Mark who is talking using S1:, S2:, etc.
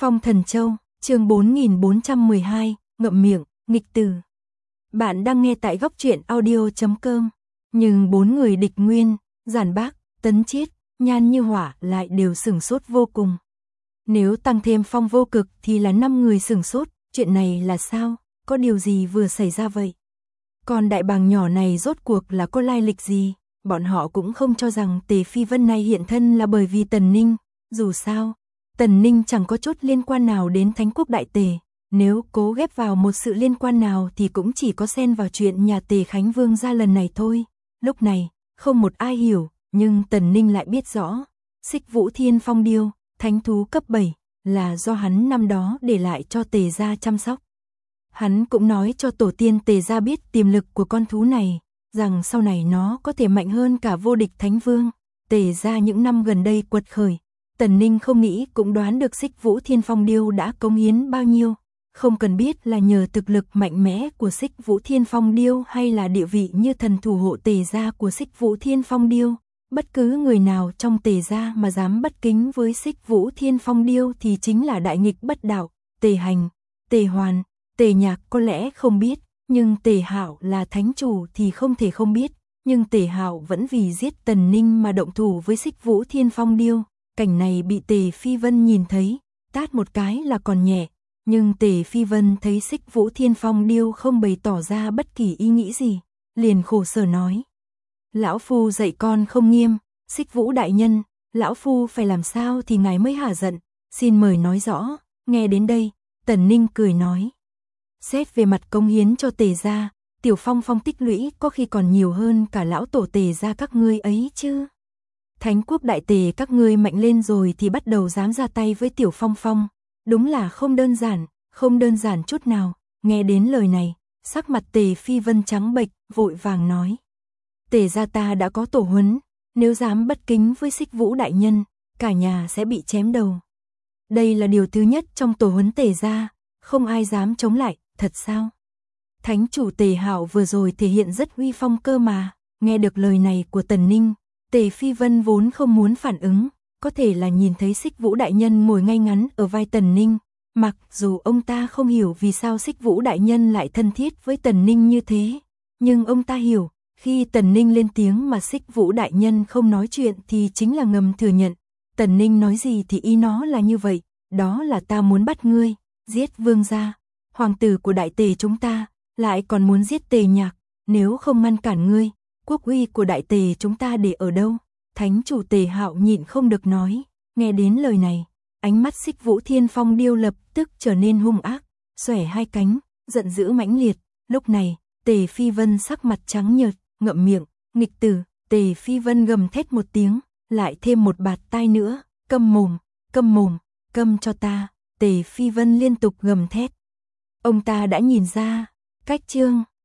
S1: Phong Thần Châu, chương 4412, ngậm miệng, nghịch tử. Bạn đang nghe tại góc truyện audio.com. Nhưng bốn người địch nguyên, Giản Bác, Tấn Chiết, Nhan Như Hỏa lại đều sửng sốt vô cùng. Nếu tăng thêm Phong Vô Cực thì là 5 người sửng sốt, chuyện này là sao, có điều gì vừa xảy ra vậy? Còn đại bàng nhỏ này rốt cuộc là có lai lịch gì? Bọn họ cũng không cho rằng Tề Phi Vân này hiện thân là bởi vì Tần Ninh, dù sao, Tần Ninh chẳng có chút liên quan nào đến Thánh Quốc Đại Tề, nếu cố ghép vào một sự liên quan nào thì cũng chỉ có xen vào chuyện nhà Tề Khánh Vương ra lần này thôi. Lúc này, không một ai hiểu, nhưng Tần Ninh lại biết rõ, Xích Vũ Thiên Phong Điêu, thánh thú cấp 7, là do hắn năm đó để lại cho Tề gia chăm sóc. Hắn cũng nói cho tổ tiên Tề gia biết tiềm lực của con thú này, rằng sau này nó có thể mạnh hơn cả vô địch Thánh Vương. Tề gia những năm gần đây quật khởi, Tần Ninh không nghĩ cũng đoán được Xích Vũ Thiên Phong Điêu đã cống hiến bao nhiêu. Không cần biết là nhờ thực lực mạnh mẽ của Xích Vũ Thiên Phong Điêu hay là địa vị như thần thủ hộ Tề gia của Xích Vũ Thiên Phong Điêu. Bất cứ người nào trong Tề gia mà dám bất kính với Xích Vũ Thiên Phong Điêu thì chính là đại nghịch bất đạo. Tề Hành, Tề Hoàn, Tề Nhạc có lẽ không biết, nhưng Tề Hạo là thánh chủ thì không thể không biết. Nhưng Tề Hạo vẫn vì giết Tần Ninh mà động thủ với Xích Vũ Thiên Phong Điêu. Cảnh này bị Tề Phi Vân nhìn thấy, tát một cái là còn nhẹ. Nhưng Tề Phi Vân thấy Xích Vũ Thiên Phong Điêu không bày tỏ ra bất kỳ ý nghĩ gì, liền khổ sở nói. Lão Phu dạy con không nghiêm, Xích Vũ đại nhân, Lão Phu phải làm sao thì ngài mới hả giận, xin mời nói rõ. Nghe đến đây, Tần Ninh cười nói. Xét về mặt công hiến cho Tề gia, Tiểu Phong Phong tích lũy có khi còn nhiều hơn cả lão tổ Tề gia các ngươi ấy chứ. Thánh Quốc Đại Tề các ngươi mạnh lên rồi thì bắt đầu dám ra tay với Tiểu Phong Phong. Đúng là không đơn giản chút nào. Nghe đến lời này, sắc mặt Tề Phi Vân trắng bệch, vội vàng nói. Tề gia ta đã có tổ huấn, nếu dám bất kính với Xích Vũ đại nhân, cả nhà sẽ bị chém đầu. Đây là điều thứ nhất trong tổ huấn Tề gia, không ai dám chống lại, thật sao? Thánh chủ Tề Hạo vừa rồi thể hiện rất uy phong cơ mà. Nghe được lời này của Tần Ninh, Tề Phi Vân vốn không muốn phản ứng, có thể là nhìn thấy Xích Vũ đại nhân ngồi ngay ngắn ở vai Tần Ninh, mặc dù ông ta không hiểu vì sao Xích Vũ đại nhân lại thân thiết với Tần Ninh như thế, nhưng ông ta hiểu, khi Tần Ninh lên tiếng mà Xích Vũ đại nhân không nói chuyện thì chính là ngầm thừa nhận. Tần Ninh nói gì thì ý nó là như vậy, đó là ta muốn bắt ngươi, giết vương gia, hoàng tử của Đại Tề chúng ta, lại còn muốn giết Tề Nhạc, nếu không ngăn cản ngươi, quốc uy của Đại Tề chúng ta để ở đâu? Thánh chủ Tề Hạo nhịn không được nói. Nghe đến lời này, ánh mắt Xích Vũ Thiên Phong Điêu lập tức trở nên hung ác, xòe hai cánh, giận dữ mãnh liệt. Lúc này, Tề Phi Vân sắc mặt trắng nhợt, ngậm miệng, nghịch tử. Tề Phi Vân gầm thét một tiếng, lại thêm một bạt tai nữa, câm mồm, câm cho ta. Tề Phi Vân liên tục gầm thét. Ông ta đã nhìn ra, cách chương